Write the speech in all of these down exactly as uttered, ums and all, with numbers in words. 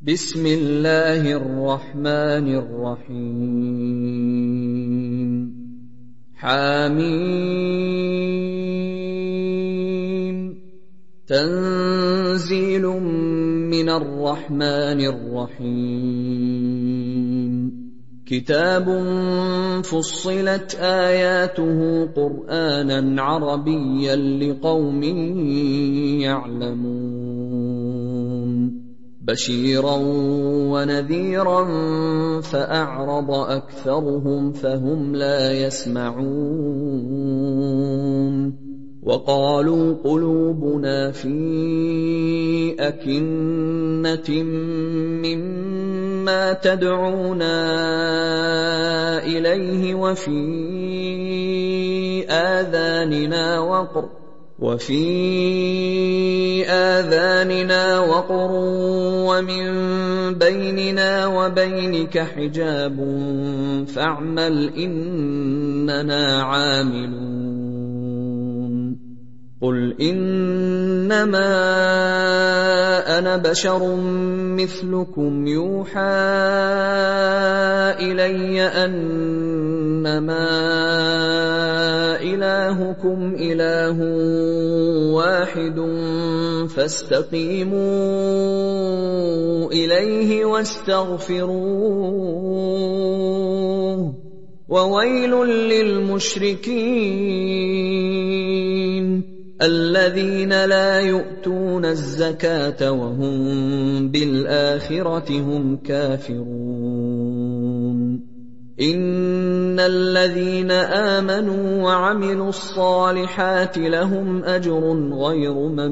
بسم الله الرحمن الرحيم حميم تنزيل من الرحمن الرحيم كتاب فصلت آياته قرآنا عربيا لقوم يعلمون بشيرا ونذيرا فأعرض أكثرهم فهم لا يسمعون وقالوا قلوبنا في أكنة مما تدعونا إليه وفي آذاننا وقر وفي آذاننا وقر ومن بيننا وبينك حجاب فاعمل إننا عاملون قل إنما أنا بشر مثلكم يوحى إلي أنما إلهكم إله واحد فاستقيموا إليه واستغفروه وويل للمشركين الذين لا يؤتون الزكاة وهم بالآخرة هم كافرون إن الذين آمنوا وعملوا الصالحات لهم أجر غير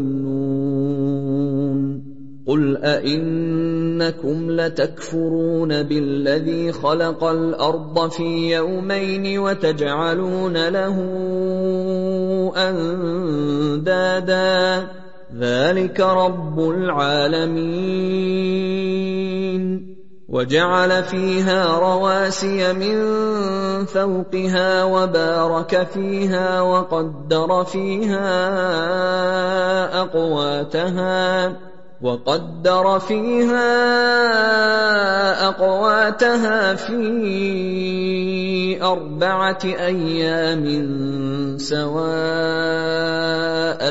ممنون قل أئنكم لتكفرون بالذي خلق الأرض في يومين وتجعلون له أندادا ذلك رب العالمين وجعل فيها رواسي من فوقها وبارك فيها وقدر فيها أقواتها وقدر فيها أقواتها في أربعة أيام سواء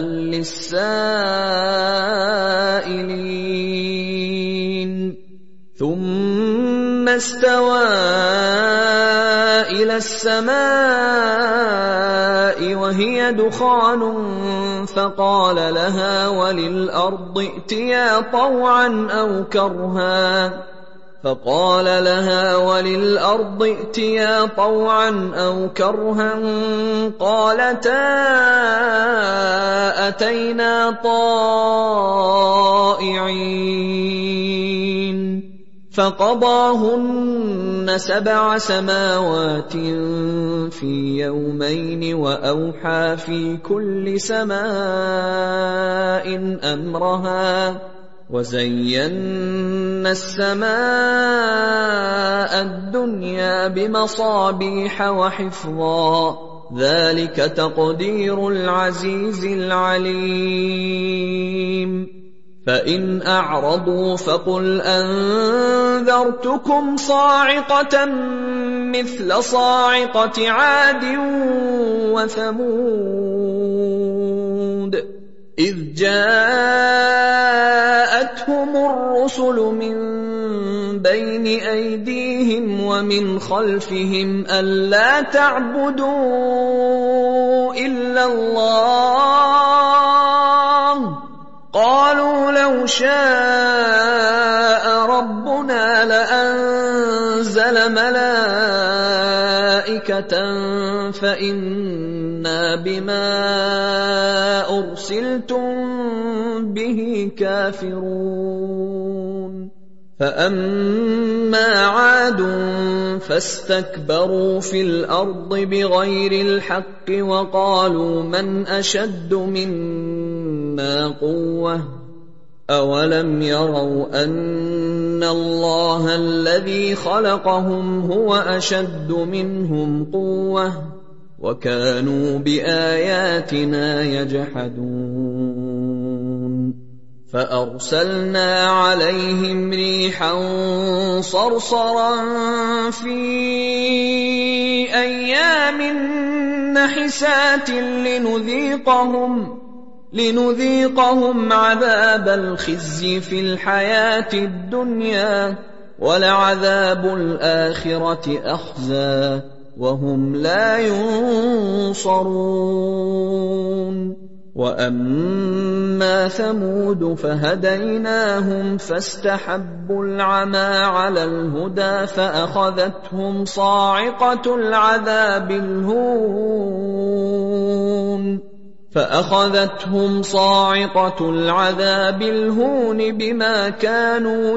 للسائلين ثم استوى إلى السماء وهي دخان فقال لها وللأرض ائتيا طوعا أو كرها فقال لها وللأرض ائتيا طوعا أو كرها قالتا أتينا طائعين فقضاهن سبع سماوات في يومين وأوحى في كل سماء أمرها وزينا السماء الدنيا بمصابيح وحفظا ذلك تقدير العزيز العليم فإن أعرضوا فقل أنذرتكم صاعقة مثل صاعقة عاد وثمود إذ جاءتهم الرسل من بين أيديهم ومن خلفهم ألا تعبدوا إلا الله قالوا لو شاء ربنا لأنزل ملائكة فإنا بما أرسلتم به كافرون فأما عاد فاستكبروا في الأرض بغير الحق وقالوا من أشد منا قوة أولم يروا أن الله الذي خلقهم هو أشد منهم قوة وكانوا بآياتنا يجحدون فأرسلنا عليهم ريحا صرصرا في أيام نحسات لنذيقهم لنذيقهم عذاب الخزي في الحياة الدنيا ولعذاب الآخرة أخزى وهم لا ينصرون. وأما ثمود فهديناهم فاستحبوا العمى على الهدى فأخذتهم صاعقة العذاب الهون فأخذتهم صاعقة العذاب الهون بما كانوا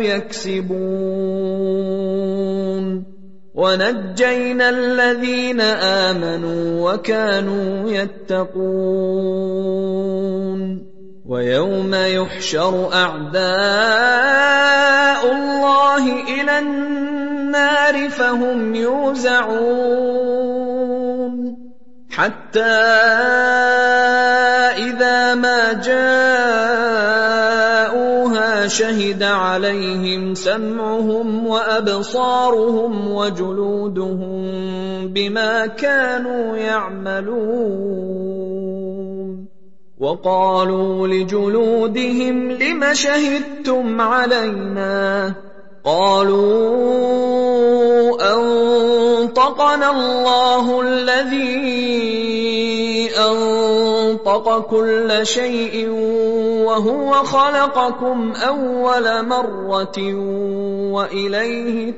يكسبون ونجينا الذين آمنوا وكانوا يتقون. ويوم يحشر أعداء الله إلى النار فهم يوزعون حتى إذا ما جاءوها شهد عليهم سمعهم وأبصارهم وجلودهم بما كانوا يعملون. وقالوا لجلودهم لم شهدتم علينا قالوا أنطقنا الله الذي أنطق كل شيء وهو خلقكم أول مرة وإليه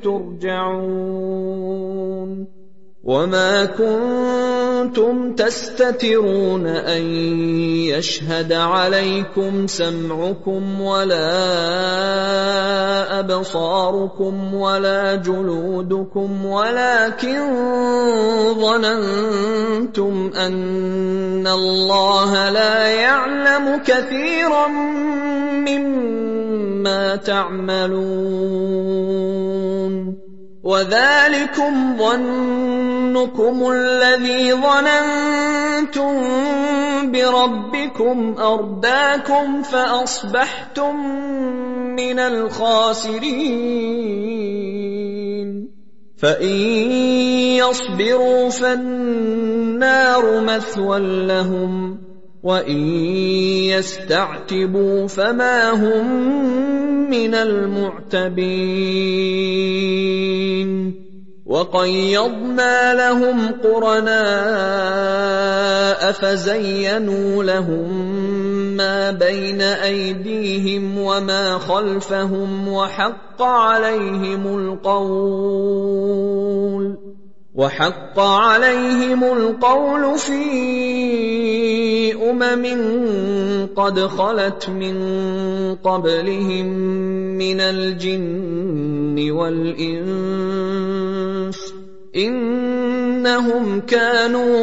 ترجعون. وما كنتم تستترون أن يشهد عليكم سمعكم ولا أبصاركم ولا جلودكم ولكن ظننتم أن الله لا يعلم كثيرا مما تعملون. وذلكم ظنكم الذي ظننتم بربكم أرداكم فأصبحتم من الخاسرين. فإن يصبروا فالنار مثوى لهم وإن يستعتبوا فما هم من المعتبين. وقيضنا لهم قرناء فزينوا لهم ما بين أيديهم وما خلفهم وحق عليهم القول وحق عليهم القول في أمم قد خلت من قبلهم من الجن والإنس إنهم كانوا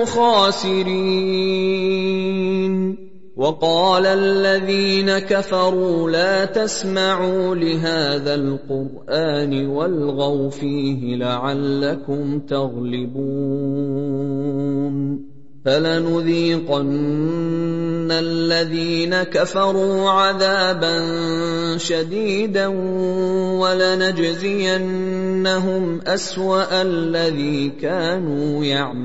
خاسرين. وقال الذين كفروا لا تسمعوا لهذا القرآن والغوا فيه لعلكم تغلبون. فلنذيقن الذين كفروا عذابا شديدا ولنجزينهم أسوأ الذي كانوا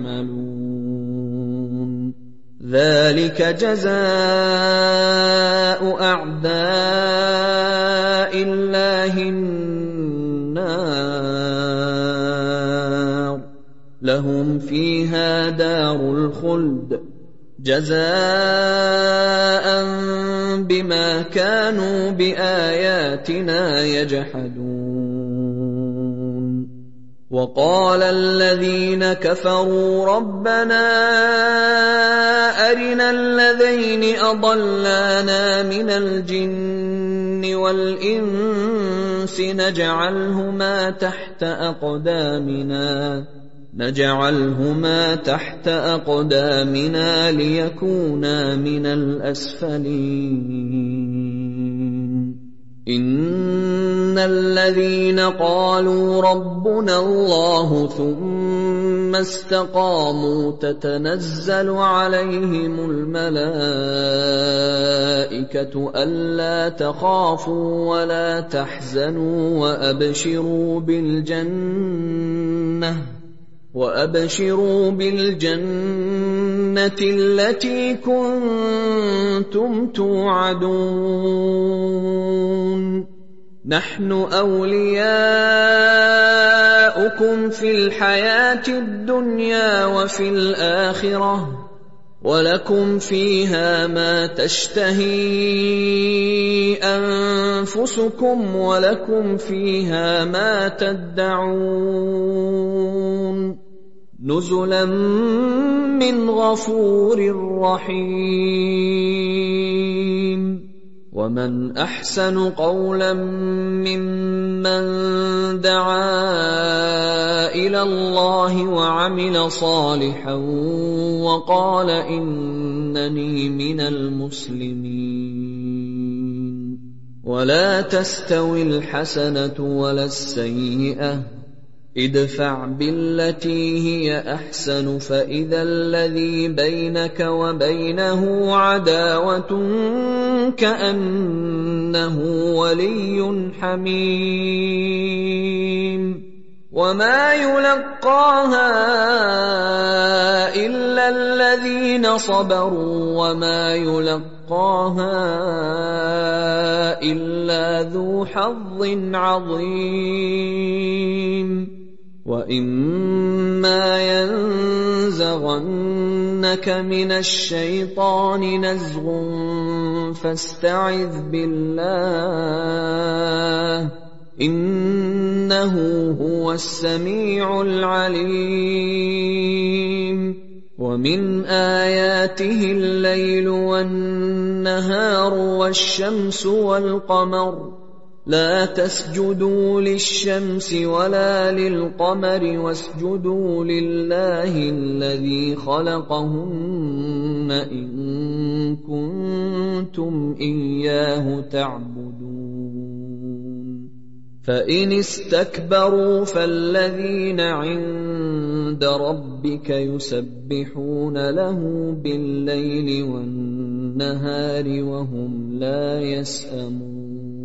يعملون. ذلك جزاء أعداء الله النار لهم فيها دار الخلد جزاء بما كانوا بآياتنا يجحدون. وقال الذين كفروا ربنا أرنا الذين أضلانا من الجن والإنس نجعلهما تحت أقدامنا نجعلهما تحت أقدامنا ليكونا من الأسفلين. إن الذين قالوا ربنا الله ثم ثم استقاموا تتنزل عليهم الملائكة ألا تخافوا ولا تحزنوا وأبشروا بالجنة وأبشروا بالجنة التي كنتم توعدون نحن أولياؤكم في الحياة الدنيا وفي الآخرة ولكم فيها ما تشتهي أنفسكم ولكم فيها ما تدعون نزلا من غفور رحيم ومن أحسن قولا ممن دعا إلى الله وعمل صالحا وقال إنني من المسلمين ولا تستوي الحسنة ولا السيئة ادفع بالتي هي أحسن فإذا الذي بينك وبينه عداوة كأنه ولي حميم وما يلقاها إلا الذين صبروا وما يلقاها إلا ذو حظ عظيم وإما ينزغنك من الشيطان نزغ فاستعذ بالله إنه هو السميع العليم ومن آياته الليل والنهار والشمس والقمر لا تسجدوا للشمس ولا للقمر واسجدوا لله الذي خلقهن إن كنتم إياه تعبدون فإن استكبروا فالذين عند ربك يسبحون له بالليل والنهار وهم لا يسأمون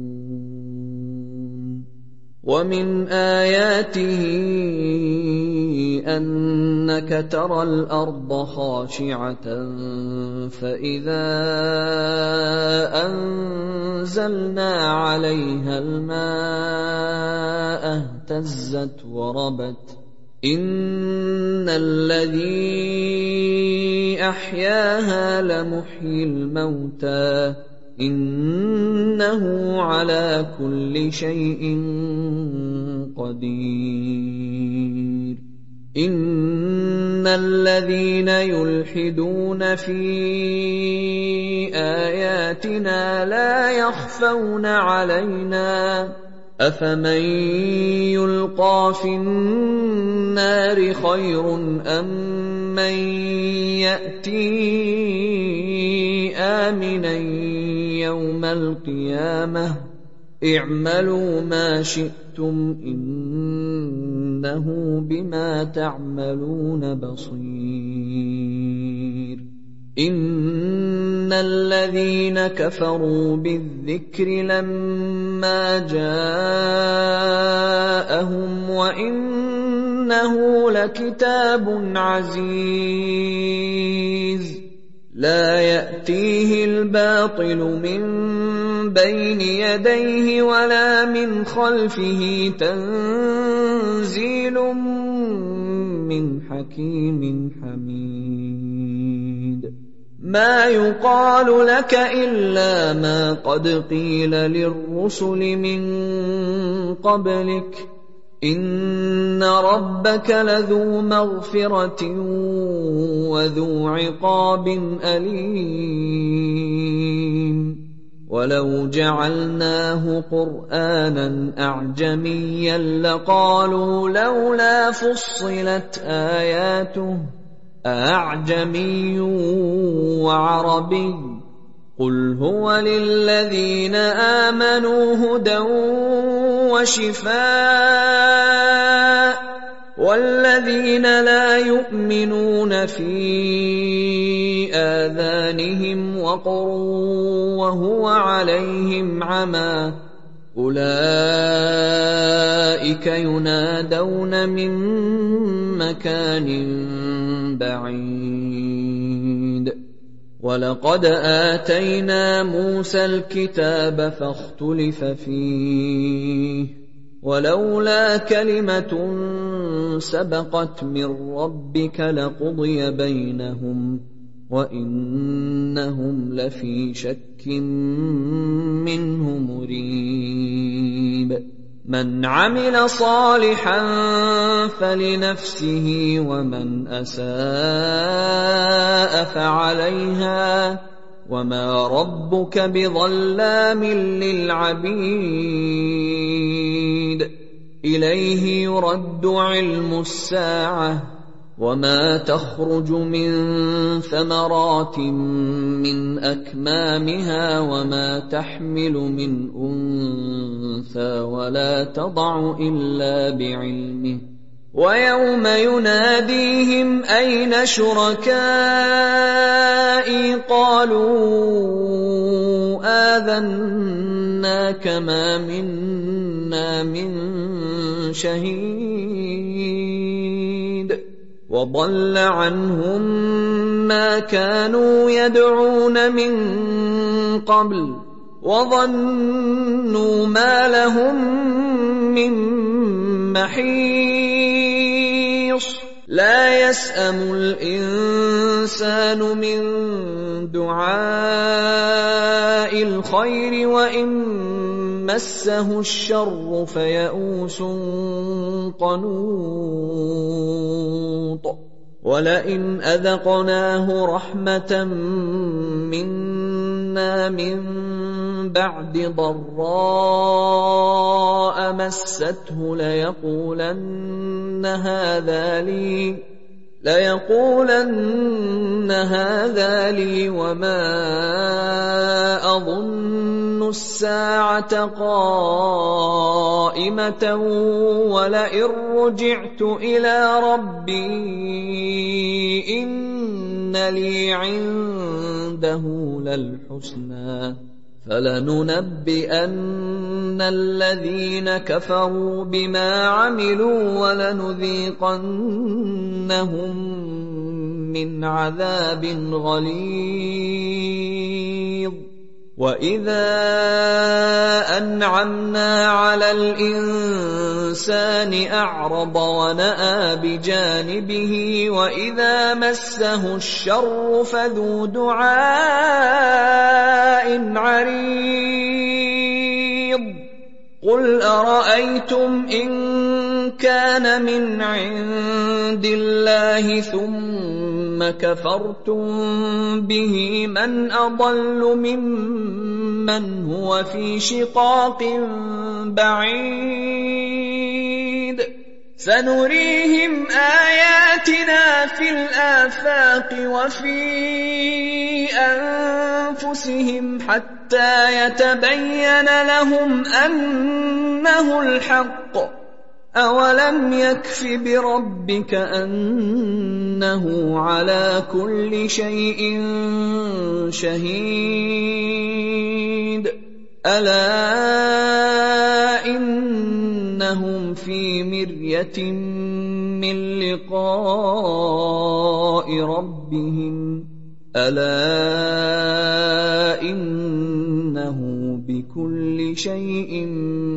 ومن آياته أنك ترى الأرض خاشعة فإذا أنزلنا عليها الماء اهتزت وربت إن الذي أحياها لمحيي الموتى إنه على كل شيء قدير إن الذين يلحدون في آياتنا لا يخفون علينا أفمن يلقى في النار خير أم من يأتي آمنا يوم القيامة اعملوا ما شئتم إنه بما تعملون بصير إن الذين كفروا بالذكر لما جاءهم وإنه لكتاب عزيز لا يأتيه الباطل من بين يديه ولا من خلفه تنزيل من حكيم حميد ما يقال لك إلا ما قد قيل للرسل من قبلك إن ربك لذو مغفرة وذو عقاب أليم ولو جعلناه قرآنا أعجميا لقالوا لولا فصلت آياته أعجمي وعربي قل هو للذين آمنوا هدى وشفاء وَالَّذِينَ لَا يُؤْمِنُونَ فِي آذَانِهِمْ وَقْرٌ وَهُوَ عَلَيْهِمْ عَمًى أُولَئِكَ يُنَادَوْنَ مِن مَّكَانٍ بَعِيدٍ وَلَقَدْ آتَيْنَا مُوسَى الْكِتَابَ فَاخْتُلِفَ فِيهِ وَلَوْلَا كَلِمَةٌ سَبَقَتْ مِن رَّبِّكَ لَقُضِيَ بَيْنَهُمْ وَإِنَّهُمْ لَفِي شَكٍّ مِّنْهُ مُرِيبٍ مَنْ عَمِلَ صَالِحًا فَلِنَفْسِهِ وَمَنْ أَسَاءَ فَعَلَيْهَا وَمَا رَبُّكَ بِظَلَّامٍ لِّلْعَبِيدِ إِلَيْهِ يُرَدُّ عِلْمُ السَّاعَةِ وَمَا تَخْرُجُ مِن ثَمَرَاتٍ مِّنْ أَكْمَامِهَا وَمَا تَحْمِلُ مِنْ أُنثَىٰ وَلَا تَضَعُ إِلَّا بِعِلْمِهِ وَيَوْمَ يُنَادِيهِمْ أَيْنَ شُرَكَائِي قَالُوا آذَنَّاكَ مَا مِنَّا مِن شَهِيدٍ وَضَلَّ عَنْهُم مَّا كَانُوا يَدْعُونَ مِن قَبْلُ وَظَنُّوا مَا لَهُم مِّن مَّحِيصٍ لَا يَسْأَمُ الْإِنسَانُ مِن دُعَاءِ الْخَيْرِ وَإِن مَّسَّهُ الشَّرُّ فَيَئُوسٌ قَنُوطٌ وَلَئِنْ أَذَقْنَاهُ رَحْمَةً مِّنَّا مِن بَعْدِ ضَرَّاءَ مَسَّتْهُ لَيَقُولَنَّ هَٰذَا لِي لَيَقُولَنَّ هَٰذَا لِي وَمَا أَظُنُّ السَّاعَةَ قَائِمَةً وَلَئِن رُّجِعْتُ إِلَىٰ رَبِّي إِنَّ لِي عِندَهُ لَلْحُسْنَىٰ فَلَنُنَبِّئَنَّ الَّذِينَ كَفَرُوا بِمَا عَمِلُوا وَلَنُذِيقَنَّهُم مِّنْ عَذَابٍ غَلِيظٍ وَإِذَا أَنْعَمْنَا عَلَى الْإِنسَانِ أَعْرَضَ وَنَأَىٰ بِجَانِبِهِ وَإِذَا مَسَّهُ الشَّرُّ فَذُو دُعَاءٍ عَرِيضٍ قُلْ أَرَأَيْتُمْ إِن كَانَ مِنْ عِندِ اللَّهِ ثُمَّ كَفَرْتُم بِهِ مَنْ أَضَلُّ مِمَّنْ هُوَ فِي شِقَاقٍ بَعِيدٍ سَنُرِيهِمْ آيَاتِنَا فِي الْآفَاقِ وَفِي أَنفُسِهِمْ حَتَّىٰ يَتَبَيَّنَ لَهُمْ أَنَّهُ الْحَقُّ أَوَلَمْ يَكْفِ بِرَبِّكَ أَنَّهُ عَلَىٰ كُلِّ شَيْءٍ شَهِيدٌ أَلَا إِنَّهُمْ فِي مِرْيَةٍ مِّن لِّقَاءِ رَبِّهِمْ أَلَا إِنَّهُ بِكُلِّ شَيْءٍ